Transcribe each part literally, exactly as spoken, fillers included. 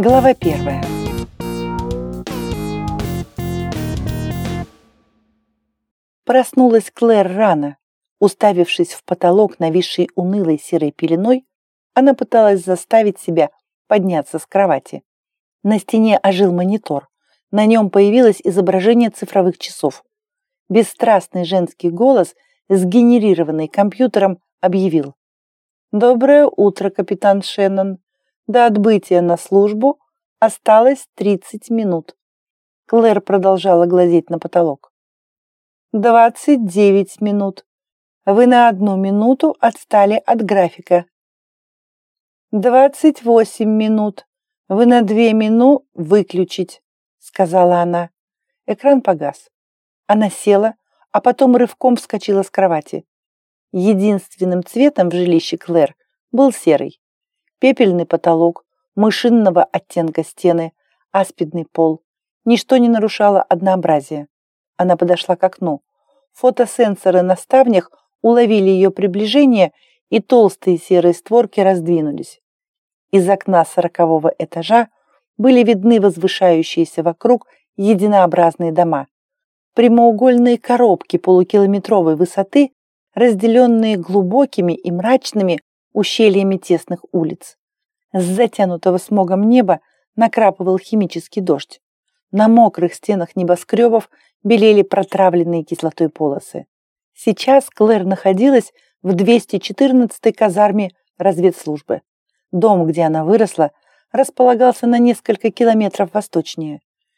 Глава первая. Проснулась Клэр рано. Уставившись в потолок, нависший унылой серой пеленой, она пыталась заставить себя подняться с кровати. На стене ожил монитор. На нем появилось изображение цифровых часов. Бесстрастный женский голос, сгенерированный компьютером, объявил: «Доброе утро, капитан Шеннон. До отбытия на службу осталось тридцать минут». Клэр продолжала глазеть на потолок. «Двадцать девять минут. Вы на одну минуту отстали от графика. Двадцать восемь минут. Вы на две минуты выключить», — сказала она. Экран погас. Она села, а потом рывком вскочила с кровати. Единственным цветом в жилище Клэр был серый. Пепельный потолок, мышинного оттенка стены, аспидный пол. Ничто не нарушало однообразия. Она подошла к окну. Фотосенсоры на ставнях уловили ее приближение, и толстые серые створки раздвинулись. Из окна сорокового этажа были видны возвышающиеся вокруг единообразные дома. Прямоугольные коробки полукилометровой высоты, разделенные глубокими и мрачными ущельями тесных улиц. С затянутого смогом неба накрапывал химический дождь. На мокрых стенах небоскребов белели протравленные кислотой полосы. Сейчас Клэр находилась в двести четырнадцатой казарме разведслужбы. Дом, где она выросла, располагался на несколько километров восточнее.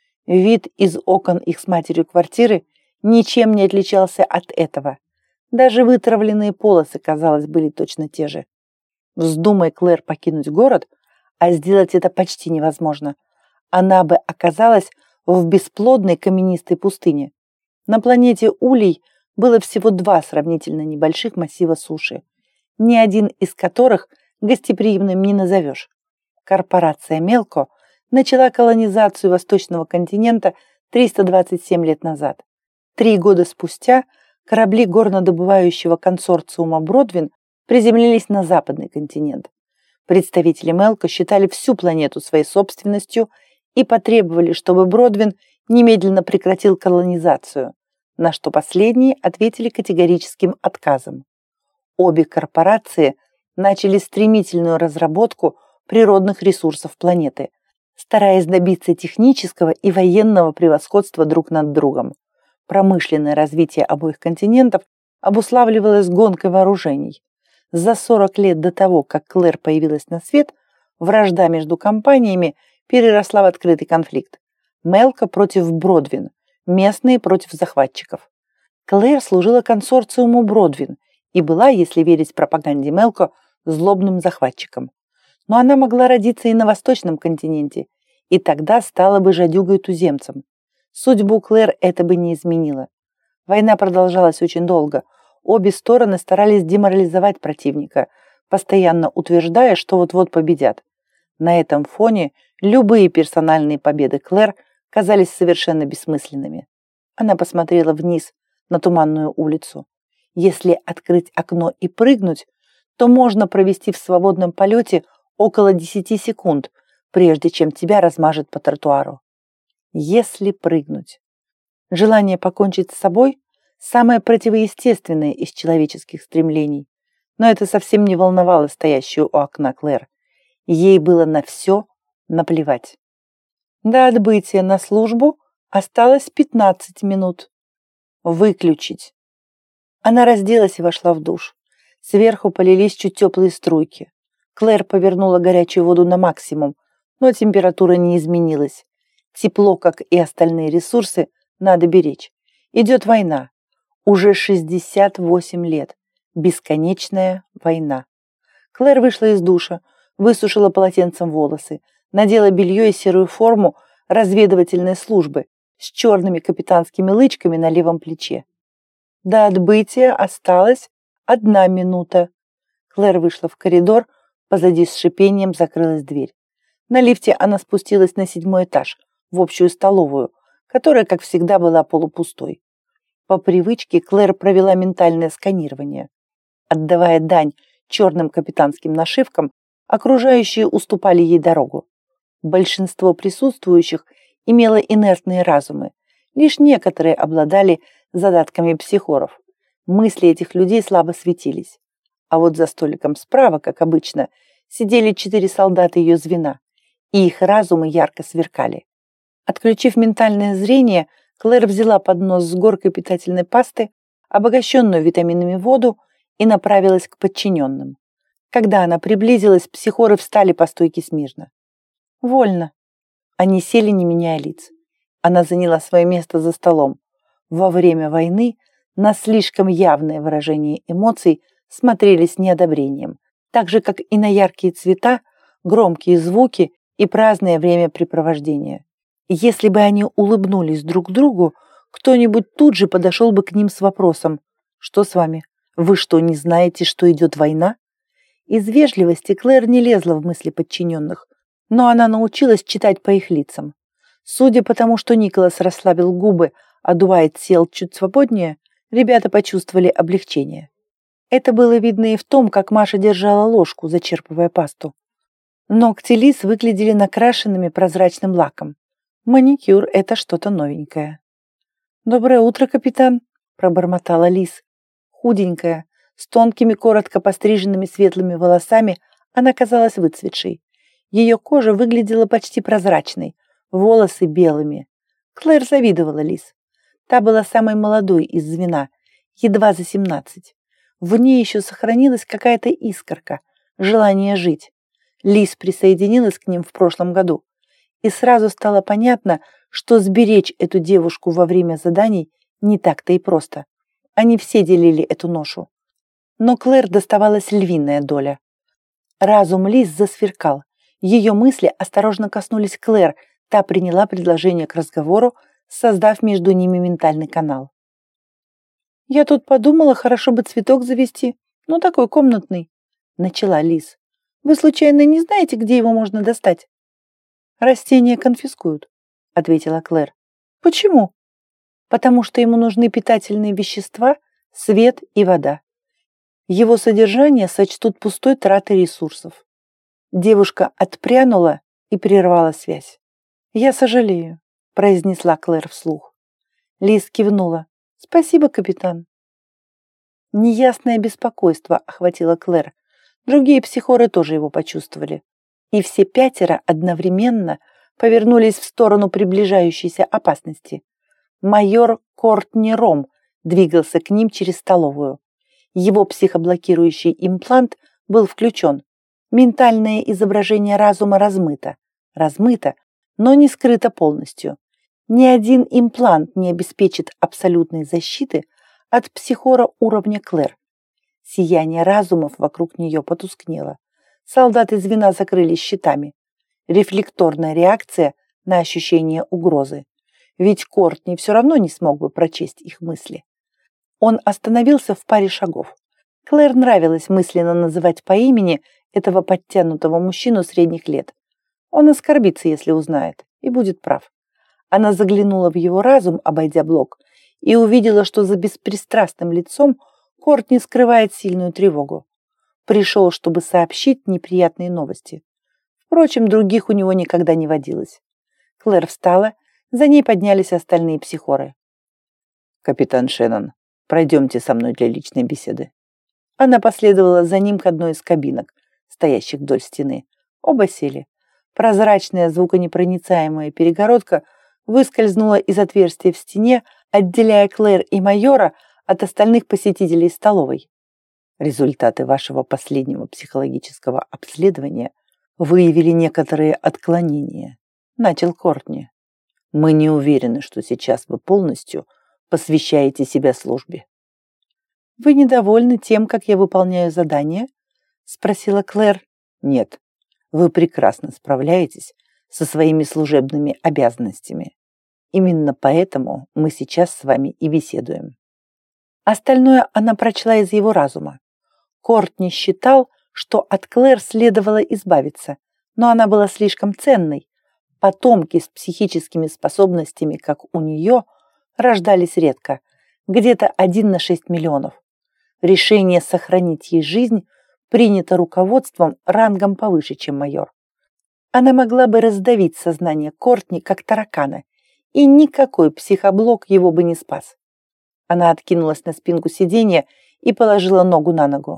Вид из окон их с матерью квартиры ничем не отличался от этого. Даже вытравленные полосы, казалось, были точно те же. Вздумай Клэр покинуть город, а сделать это почти невозможно, она бы оказалась в бесплодной каменистой пустыне. На планете Улей было всего два сравнительно небольших массива суши, ни один из которых гостеприимным не назовешь. Корпорация Мелко начала колонизацию восточного континента триста двадцать семь лет назад. Три года спустя корабли горнодобывающего консорциума Бродвин приземлились на западный континент. Представители Мелко считали всю планету своей собственностью и потребовали, чтобы Бродвин немедленно прекратил колонизацию, на что последние ответили категорическим отказом. Обе корпорации начали стремительную разработку природных ресурсов планеты, стараясь добиться технического и военного превосходства друг над другом. Промышленное развитие обоих континентов обуславливалось гонкой вооружений. За сорок лет до того, как Клэр появилась на свет, вражда между компаниями переросла в открытый конфликт. Мелко против Бродвин, местные против захватчиков. Клэр служила консорциуму Бродвин и была, если верить пропаганде Мелко, злобным захватчиком. Но она могла родиться и на восточном континенте, и тогда стала бы жадюгой-туземцем. Судьбу Клэр это бы не изменило. Война продолжалась очень долго. Обе стороны старались деморализовать противника, постоянно утверждая, что вот-вот победят. На этом фоне любые персональные победы Клэр казались совершенно бессмысленными. Она посмотрела вниз на туманную улицу. Если открыть окно и прыгнуть, то можно провести в свободном полете около десяти секунд, прежде чем тебя размажет по тротуару. Если прыгнуть. Желание покончить с собой – самое противоестественное из человеческих стремлений. Но это совсем не волновало стоящую у окна Клэр. Ей было на все наплевать. До отбытия на службу осталось пятнадцать минут. Выключить. Она разделась и вошла в душ. Сверху полились чуть теплые струйки. Клэр повернула горячую воду на максимум, но температура не изменилась. Тепло, как и остальные ресурсы, надо беречь. Идет война. Уже шестьдесят восемь лет. Бесконечная война. Клэр вышла из душа, высушила полотенцем волосы, надела белье и серую форму разведывательной службы с черными капитанскими лычками на левом плече. До отбытия осталась одна минута. Клэр вышла в коридор, позади с шипением закрылась дверь. На лифте она спустилась на седьмой этаж, в общую столовую, которая, как всегда, была полупустой. По привычке Клэр провела ментальное сканирование. Отдавая дань черным капитанским нашивкам, окружающие уступали ей дорогу. Большинство присутствующих имело инертные разумы. Лишь некоторые обладали задатками психоров. Мысли этих людей слабо светились. А вот за столиком справа, как обычно, сидели четыре солдата ее звена, и их разумы ярко сверкали. Отключив ментальное зрение, Клэр взяла поднос с горкой питательной пасты, обогащенную витаминами воду, и направилась к подчиненным. Когда она приблизилась, психоры встали по стойке смирно. «Вольно». Они сели, не меняя лиц. Она заняла свое место за столом. Во время войны на слишком явное выражение эмоций смотрели с неодобрением, так же, как и на яркие цвета, громкие звуки и праздное времяпрепровождение. Если бы они улыбнулись друг другу, кто-нибудь тут же подошел бы к ним с вопросом: «Что с вами? Вы что, не знаете, что идет война?» Из вежливости Клэр не лезла в мысли подчиненных, но она научилась читать по их лицам. Судя по тому, что Николас расслабил губы, а Дуайт сел чуть свободнее, ребята почувствовали облегчение. Это было видно и в том, как Маша держала ложку, зачерпывая пасту. Ногти Лиз выглядели накрашенными прозрачным лаком. Маникюр — это что-то новенькое. «Доброе утро, капитан», — пробормотала Лиз. Худенькая, с тонкими, коротко постриженными светлыми волосами, она казалась выцветшей. Ее кожа выглядела почти прозрачной, волосы белыми. Клэр завидовала Лиз. Та была самой молодой из звена, едва за семнадцать. В ней еще сохранилась какая-то искорка, желание жить. Лиз присоединилась к ним в прошлом году, и сразу стало понятно, что сберечь эту девушку во время заданий не так-то и просто. Они все делили эту ношу. Но Клэр доставалась львиная доля. Разум Лиз засверкал. Ее мысли осторожно коснулись Клэр, та приняла предложение к разговору, создав между ними ментальный канал. «Я тут подумала, хорошо бы цветок завести, ну такой комнатный», — начала Лиз. «Вы случайно не знаете, где его можно достать?» «Растения конфискуют», — ответила Клэр. «Почему?» «Потому что ему нужны питательные вещества, свет и вода. Его содержание сочтут пустой тратой ресурсов». Девушка отпрянула и прервала связь. «Я сожалею», — произнесла Клэр вслух. Лиз кивнула. «Спасибо, капитан». Неясное беспокойство охватило Клэр. Другие психоры тоже его почувствовали. И все пятеро одновременно повернулись в сторону приближающейся опасности. Майор Кортни Ром двигался к ним через столовую. Его психоблокирующий имплант был включен. Ментальное изображение разума размыто. Размыто, но не скрыто полностью. Ни один имплант не обеспечит абсолютной защиты от психора уровня Клэр. Сияние разумов вокруг нее потускнело. Солдаты звена закрылись щитами. Рефлекторная реакция на ощущение угрозы. Ведь Кортни все равно не смог бы прочесть их мысли. Он остановился в паре шагов. Клэр нравилось мысленно называть по имени этого подтянутого мужчину средних лет. Он оскорбится, если узнает, и будет прав. Она заглянула в его разум, обойдя блок, и увидела, что за беспристрастным лицом Кортни скрывает сильную тревогу. Пришел, чтобы сообщить неприятные новости. Впрочем, других у него никогда не водилось. Клэр встала, за ней поднялись остальные психоры. «Капитан Шеннон, пройдемте со мной для личной беседы». Она последовала за ним к одной из кабинок, стоящих вдоль стены. Оба сели. Прозрачная звуконепроницаемая перегородка выскользнула из отверстия в стене, отделяя Клэр и майора от остальных посетителей столовой. «Результаты вашего последнего психологического обследования выявили некоторые отклонения», — начал Кортни. «Мы не уверены, что сейчас вы полностью посвящаете себя службе». «Вы недовольны тем, как я выполняю задание?» — спросила Клэр. «Нет, вы прекрасно справляетесь со своими служебными обязанностями. Именно поэтому мы сейчас с вами и беседуем». Остальное она прочла из его разума. Кортни считал, что от Клэр следовало избавиться, но она была слишком ценной. Потомки с психическими способностями, как у нее, рождались редко, где-то один на шесть миллионов. Решение сохранить ей жизнь принято руководством рангом повыше, чем майор. Она могла бы раздавить сознание Кортни, как таракана, и никакой психоблок его бы не спас. Она откинулась на спинку сиденья и положила ногу на ногу.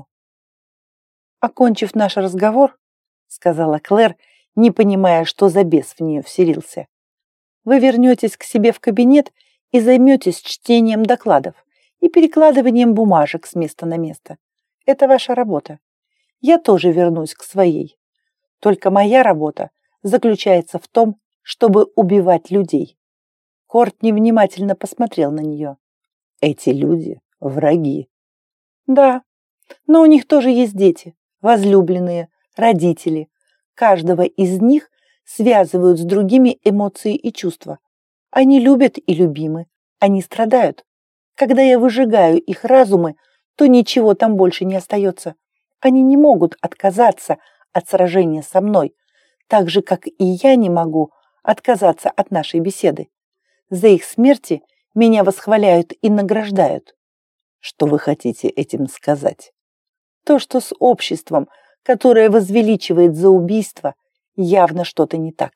«Окончив наш разговор, — сказала Клэр, не понимая, что за бес в нее вселился, — вы вернетесь к себе в кабинет и займетесь чтением докладов и перекладыванием бумажек с места на место. Это ваша работа. Я тоже вернусь к своей. Только моя работа заключается в том, чтобы убивать людей». Кортни внимательно посмотрел на нее. «Эти люди – враги». «Да, но у них тоже есть дети, возлюбленные, родители. Каждого из них связывают с другими эмоции и чувства. Они любят и любимы, они страдают. Когда я выжигаю их разумы, то ничего там больше не остается. Они не могут отказаться от сражения со мной, так же, как и я не могу отказаться от нашей беседы. За их смерти меня восхваляют и награждают». «Что вы хотите этим сказать?» «То, что с обществом, которое возвеличивает за убийство, явно что-то не так».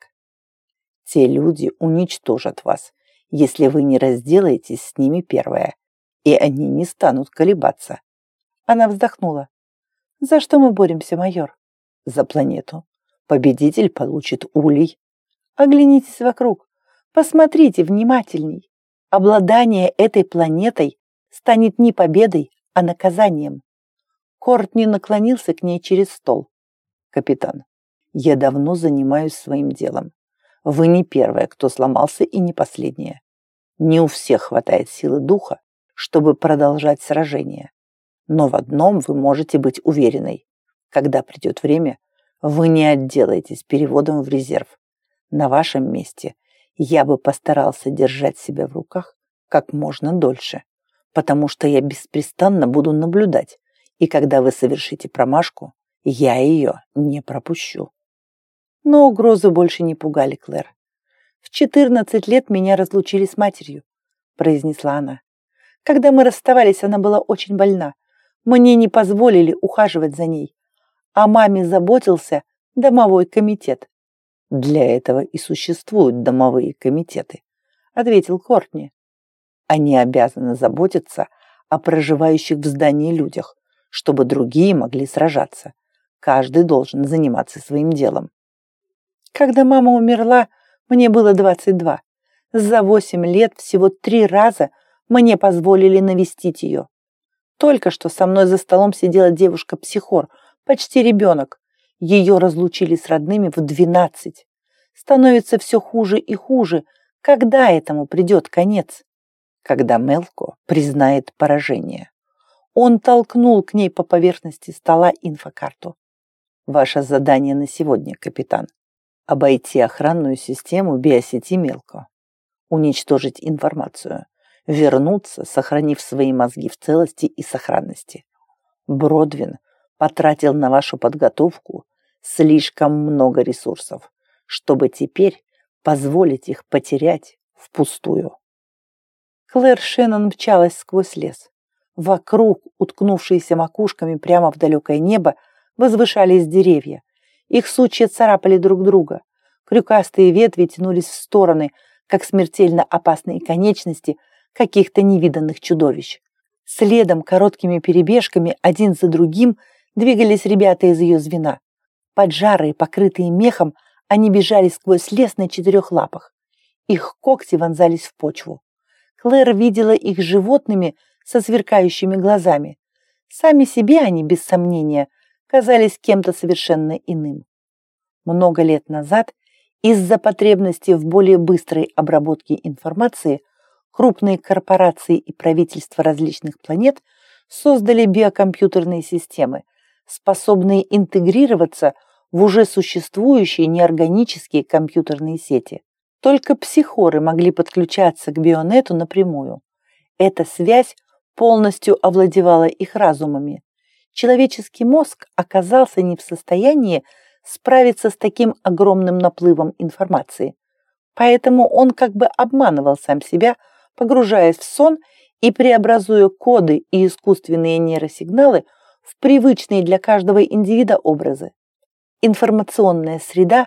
«Те люди уничтожат вас, если вы не разделаетесь с ними первое, и они не станут колебаться». Она вздохнула. «За что мы боремся, майор?» «За планету. Победитель получит улей». «Оглянитесь вокруг. Посмотрите внимательней. Обладание этой планетой станет не победой, а наказанием». Кортни наклонился к ней через стол. «Капитан, я давно занимаюсь своим делом. Вы не первая, кто сломался, и не последняя. Не у всех хватает силы духа, чтобы продолжать сражение. Но в одном вы можете быть уверенной. Когда придет время, вы не отделаетесь переводом в резерв. На вашем месте я бы постарался держать себя в руках как можно дольше, потому что я беспрестанно буду наблюдать, и когда вы совершите промашку, я ее не пропущу». Но угрозы больше не пугали Клэр. «В четырнадцать лет меня разлучили с матерью», — произнесла она. «Когда мы расставались, она была очень больна. Мне не позволили ухаживать за ней. О маме заботился домовой комитет». «Для этого и существуют домовые комитеты», — ответил Кортни. «Они обязаны заботиться о проживающих в здании людях, чтобы другие могли сражаться. Каждый должен заниматься своим делом». «Когда мама умерла, мне было двадцать два. За восемь лет всего три раза мне позволили навестить ее. Только что со мной за столом сидела девушка-психор, почти ребенок. Ее разлучили с родными в двенадцать. Становится все хуже и хуже. Когда этому придет конец?» «Когда Мелко признает поражение». Он толкнул к ней по поверхности стола инфокарту. «Ваше задание на сегодня, капитан. Обойти охранную систему биосети Мелко. Уничтожить информацию. Вернуться, сохранив свои мозги в целости и сохранности. Бродвин потратил на вашу подготовку слишком много ресурсов, чтобы теперь позволить их потерять впустую». Клэр Шеннон мчалась сквозь лес. Вокруг, уткнувшиеся макушками прямо в далекое небо, возвышались деревья. Их сучья царапали друг друга. Крюкастые ветви тянулись в стороны, как смертельно опасные конечности каких-то невиданных чудовищ. Следом, короткими перебежками, один за другим, двигались ребята из ее звена. Поджарые, покрытые мехом, они бежали сквозь лес на четырех лапах. Их когти вонзались в почву. Клэр видела их животными со сверкающими глазами. Сами себе они, без сомнения, казались кем-то совершенно иным. Много лет назад, из-за потребности в более быстрой обработке информации, крупные корпорации и правительства различных планет создали биокомпьютерные системы, способные интегрироваться в уже существующие неорганические компьютерные сети. Только психоры могли подключаться к бионету напрямую. Эта связь полностью овладевала их разумами. Человеческий мозг оказался не в состоянии справиться с таким огромным наплывом информации. Поэтому он как бы обманывал сам себя, погружаясь в сон и преобразуя коды и искусственные нейросигналы в привычные для каждого индивида образы. Информационная среда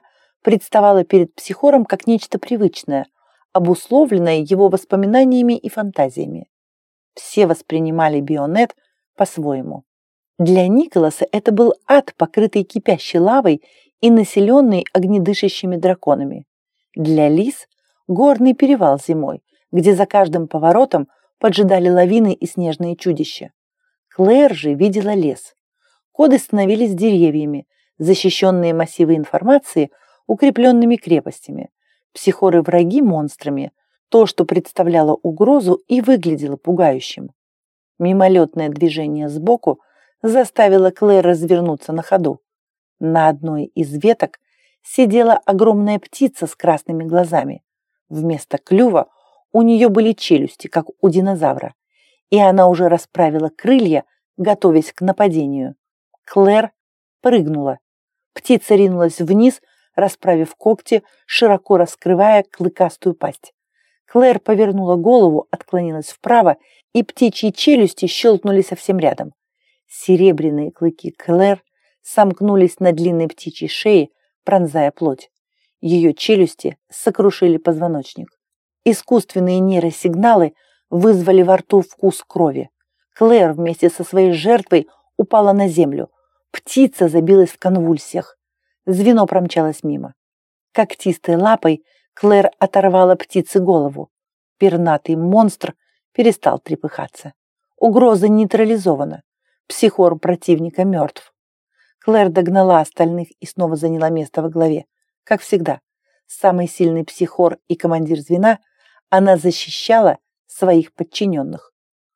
представало перед Психором как нечто привычное, обусловленное его воспоминаниями и фантазиями. Все воспринимали Бионет по-своему. Для Николаса это был ад, покрытый кипящей лавой и населенный огнедышащими драконами. Для Лиз – горный перевал зимой, где за каждым поворотом поджидали лавины и снежные чудища. Клэр же видела лес. Коды становились деревьями, защищенные массивы информации укрепленными крепостями, Психоры враги монстрами, то, что представляло угрозу и выглядело пугающим. Мимолетное движение сбоку заставило Клэр развернуться на ходу. На одной из веток сидела огромная птица с красными глазами. Вместо клюва у нее были челюсти, как у динозавра, и она уже расправила крылья, готовясь к нападению. Клэр прыгнула. Птица ринулась вниз, расправив когти, широко раскрывая клыкастую пасть. Клэр повернула голову, отклонилась вправо, и птичьи челюсти щелкнули совсем рядом. Серебряные клыки Клэр сомкнулись на длинной птичьей шее, пронзая плоть. Ее челюсти сокрушили позвоночник. Искусственные нейросигналы вызвали во рту вкус крови. Клэр вместе со своей жертвой упала на землю. Птица забилась в конвульсиях. Звено промчалось мимо. Когтистой лапой Клэр оторвала птице голову. Пернатый монстр перестал трепыхаться. Угроза нейтрализована. Психор противника мертв. Клэр догнала остальных и снова заняла место во главе. Как всегда, самый сильный психор и командир звена, она защищала своих подчиненных.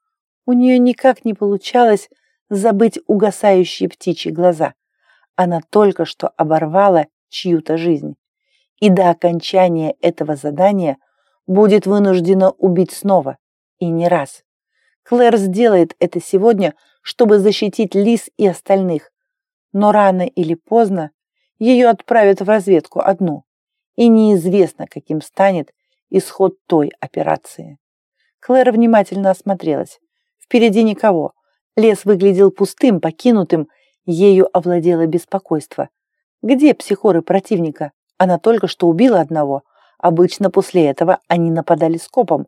У нее никак не получалось забыть угасающие птичьи глаза. Она только что оборвала чью-то жизнь. И до окончания этого задания будет вынуждена убить снова. И не раз. Клэр сделает это сегодня, чтобы защитить Лиз и остальных. Но рано или поздно ее отправят в разведку одну. И неизвестно, каким станет исход той операции. Клэр внимательно осмотрелась. Впереди никого. Лес выглядел пустым, покинутым. Ею овладело беспокойство. Где психоры противника? Она только что убила одного. Обычно после этого они нападали скопом.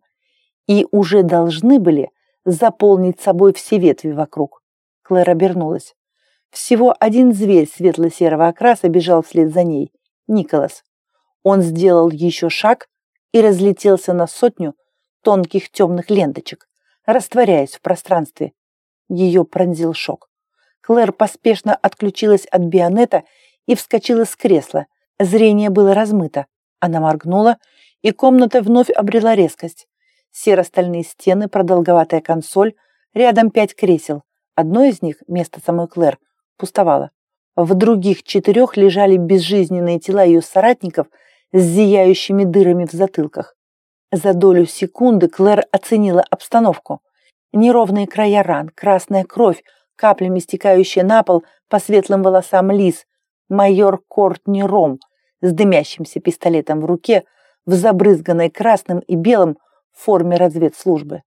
И уже должны были заполнить собой все ветви вокруг. Клэр обернулась. Всего один зверь светло-серого окраса бежал вслед за ней. Николас. Он сделал еще шаг и разлетелся на сотню тонких темных ленточек, растворяясь в пространстве. Ее пронзил шок. Клэр поспешно отключилась от Бионета и вскочила с кресла. Зрение было размыто. Она моргнула, и комната вновь обрела резкость. Серо-стальные стены, продолговатая консоль, рядом пять кресел. Одно из них, место самой Клэр, пустовало. В других четырех лежали безжизненные тела ее соратников с зияющими дырами в затылках. За долю секунды Клэр оценила обстановку. Неровные края ран, красная кровь, каплями стекающая на пол по светлым волосам Лиз, майор Кортни Ром с дымящимся пистолетом в руке, в забрызганной красным и белым форме разведслужбы.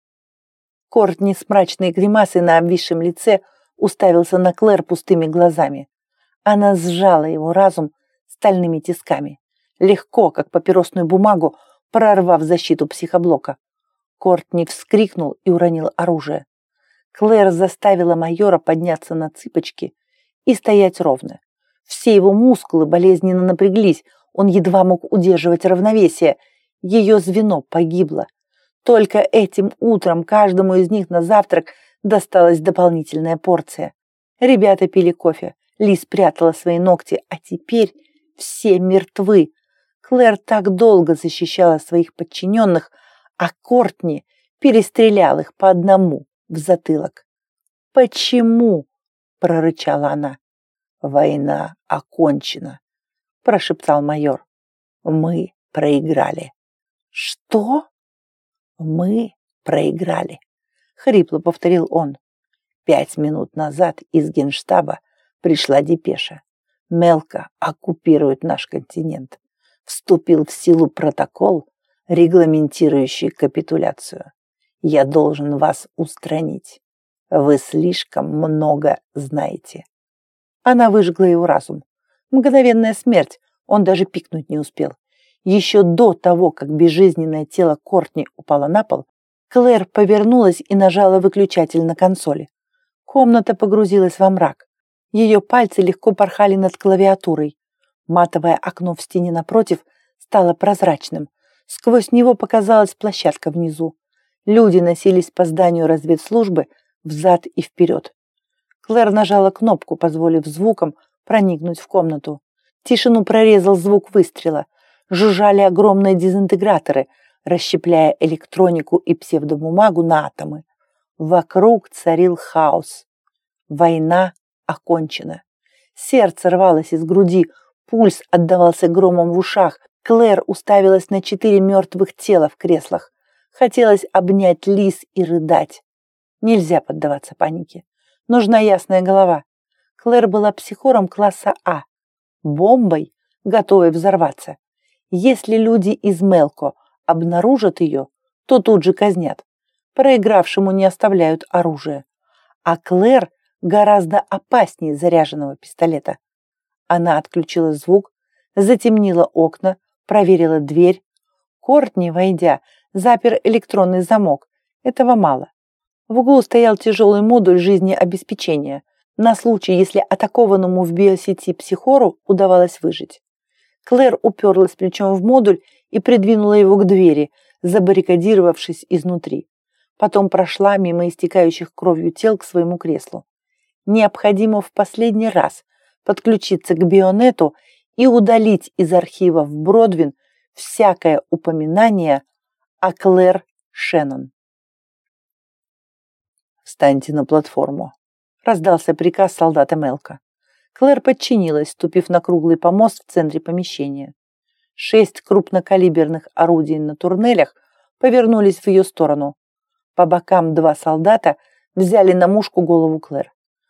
Кортни с мрачной гримасой на обвисшем лице уставился на Клэр пустыми глазами. Она сжала его разум стальными тисками, легко, как папиросную бумагу, прорвав защиту психоблока. Кортни вскрикнул и уронил оружие. Клэр заставила майора подняться на цыпочки и стоять ровно. Все его мускулы болезненно напряглись, он едва мог удерживать равновесие. Ее звено погибло. Только этим утром каждому из них на завтрак досталась дополнительная порция. Ребята пили кофе, Лиз прятала свои ногти, а теперь все мертвы. Клэр так долго защищала своих подчиненных, а Кортни перестрелял их по одному в затылок. «Почему?» – прорычала она. «Война окончена», – прошептал майор. «Мы проиграли». «Что?» «Мы проиграли», — хрипло повторил он. Пять минут назад из Генштаба пришла депеша. Мелко оккупирует наш континент. Вступил в силу протокол, регламентирующий капитуляцию. Я должен вас устранить. Вы слишком много знаете. Она выжгла его разум. Мгновенная смерть, Он даже пикнуть не успел. Еще до того, как безжизненное тело Кортни упало на пол, Клэр повернулась и нажала выключатель на консоли. Комната погрузилась во мрак. Ее пальцы легко порхали над клавиатурой. Матовое окно в стене напротив стало прозрачным. Сквозь него показалась площадка внизу. Люди носились по зданию разведслужбы взад и вперед. Клэр нажала кнопку, позволив звукам проникнуть в комнату. Тишину прорезал звук выстрела. Жужжали огромные дезинтеграторы, расщепляя электронику и псевдобумагу на атомы. Вокруг царил хаос. Война окончена. Сердце рвалось из груди, пульс отдавался громом в ушах. Клэр уставилась на четыре мертвых тела в креслах. Хотелось обнять Лиз и рыдать. Нельзя поддаваться панике. Нужна ясная голова. Клэр была психором класса А. Бомбой, готовой взорваться. Если люди из Мелко обнаружат ее, то тут же казнят. Проигравшему не оставляют оружие. А Клэр гораздо опаснее заряженного пистолета. Она отключила звук, затемнила окна, проверила дверь. Кортни, войдя, запер электронный замок. Этого мало. В углу стоял тяжелый модуль жизнеобеспечения, на случай, если атакованному в биосети психору удавалось выжить. Клэр уперлась плечом в модуль и придвинула его к двери, забаррикадировавшись изнутри. Потом прошла мимо истекающих кровью тел к своему креслу. Необходимо в последний раз подключиться к Бионету и удалить из архивов Бродвин всякое упоминание о Клэр Шеннон. «Встаньте на платформу», — раздался приказ солдата Мелко. Клэр подчинилась, ступив на круглый помост в центре помещения. Шесть крупнокалиберных орудий на турнелях повернулись в ее сторону. По бокам два солдата взяли на мушку голову Клэр.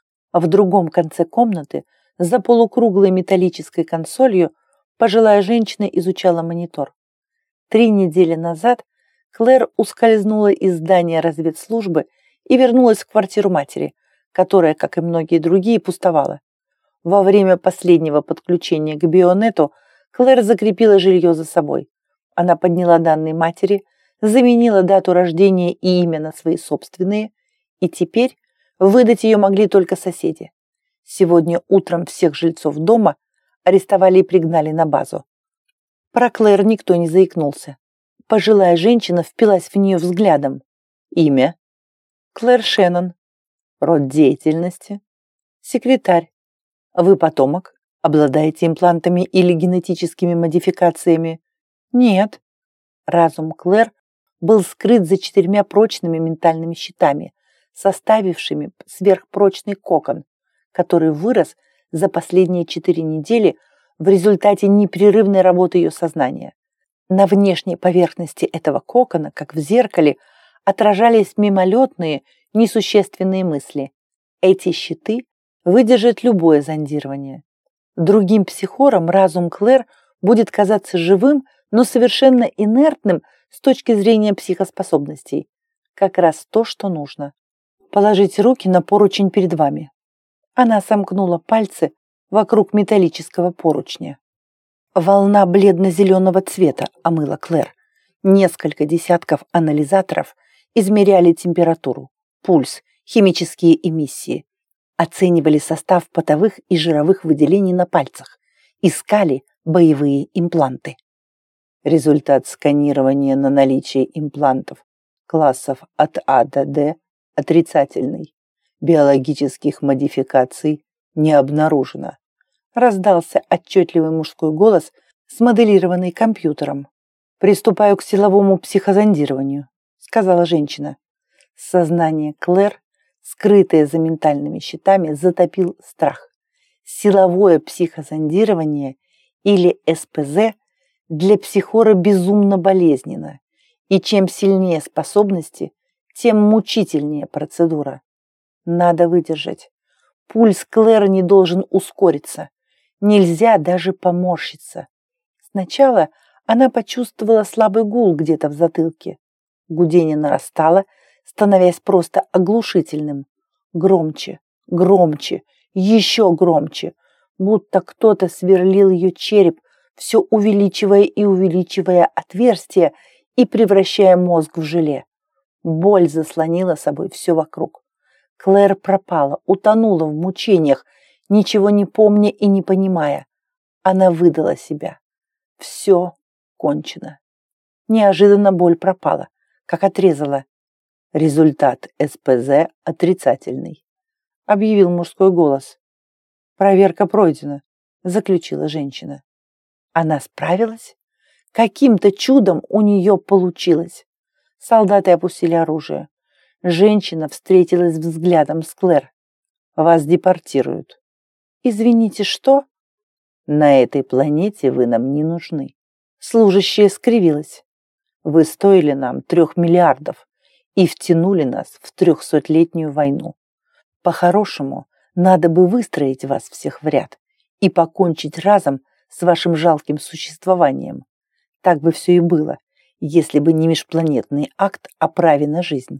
В другом конце комнаты, за полукруглой металлической консолью, пожилая женщина изучала монитор. Три недели назад Клэр ускользнула из здания разведслужбы и вернулась в квартиру матери, которая, как и многие другие, пустовала. Во время последнего подключения к Бионету Клэр закрепила жилье за собой. Она подняла данные матери, заменила дату рождения и имя на свои собственные, и теперь выдать ее могли только соседи. Сегодня утром всех жильцов дома арестовали и пригнали на базу. Про Клэр никто не заикнулся. Пожилая женщина впилась в нее взглядом. Имя? Клэр Шеннон. Род деятельности? Секретарь. Вы потомок? Обладаете имплантами или генетическими модификациями? Нет. Разум Клэр был скрыт за четырьмя прочными ментальными щитами, составившими сверхпрочный кокон, который вырос за последние четыре недели в результате непрерывной работы ее сознания. На внешней поверхности этого кокона, как в зеркале, отражались мимолетные, несущественные мысли. Эти щиты выдержат любое зондирование. Другим психорам разум Клэр будет казаться живым, но совершенно инертным с точки зрения психоспособностей. Как раз то, что нужно. Положите руки на поручень перед вами. Она сомкнула пальцы вокруг металлического поручня. Волна бледно-зеленого цвета омыла Клэр. Несколько десятков анализаторов измеряли температуру, пульс, химические эмиссии, оценивали состав потовых и жировых выделений на пальцах, искали боевые импланты. Результат сканирования на наличие имплантов классов от А до Д отрицательный. Биологических модификаций не обнаружено. Раздался отчетливый мужской голос, смоделированный компьютером. «Приступаю к силовому психозондированию», — сказала женщина. Сознание Клэр, скрытое за ментальными щитами, затопил страх. Силовое психозондирование, или эс пэ зэ, для психора безумно болезненно, и чем сильнее способности, тем мучительнее процедура. Надо выдержать. Пульс Клэр не должен ускориться. Нельзя даже поморщиться. Сначала она почувствовала слабый гул где-то в затылке. Гудение нарастало, становясь просто оглушительным. Громче, громче, еще громче, будто кто-то сверлил ее череп все увеличивая и увеличивая отверстие и превращая мозг в желе. Боль заслонила собой все вокруг. Клэр пропала, утонула в мучениях, ничего не помня и не понимая. Она выдала себя. Все кончено. Неожиданно боль пропала, как отрезала. Результат эс пэ зэ отрицательный, объявил мужской голос. Проверка пройдена, заключила женщина. Она справилась? Каким-то чудом у нее получилось. Солдаты опустили оружие. Женщина встретилась взглядом с Клэр. Вас депортируют. Извините, что? На этой планете вы нам не нужны. Служащая скривилась. Вы стоили нам трех миллиардов и втянули нас в трехсотлетнюю войну. По-хорошему, надо бы выстроить вас всех в ряд и покончить разом с вашим жалким существованием. Так бы все и было, если бы не межпланетный акт о праве на жизнь.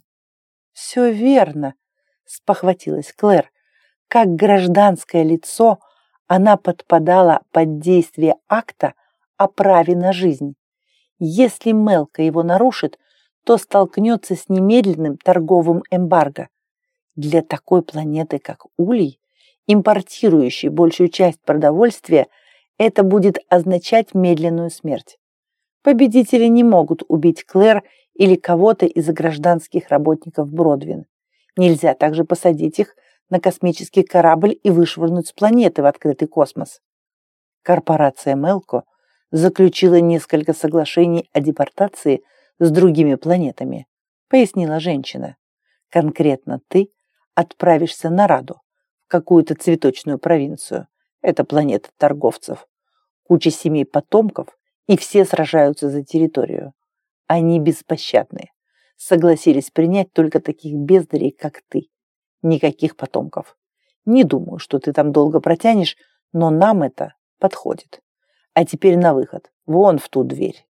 Все верно, спохватилась Клэр. Как гражданское лицо она подпадала под действие акта о праве на жизнь. Если Мелка его нарушит, то столкнется с немедленным торговым эмбарго. Для такой планеты, как Улей, импортирующей большую часть продовольствия, это будет означать медленную смерть. Победители не могут убить Клэр или кого-то из гражданских работников Бродвин. Нельзя также посадить их на космический корабль и вышвырнуть с планеты в открытый космос. Корпорация Мелко заключила несколько соглашений о депортации с другими планетами, пояснила женщина. Конкретно ты отправишься на Раду, в какую-то цветочную провинцию. Это планета торговцев. Куча семей потомков, и все сражаются за территорию. Они беспощадные. Согласились принять только таких бездарей, как ты. Никаких потомков. Не думаю, что ты там долго протянешь, но нам это подходит. А теперь на выход. Вон в ту дверь.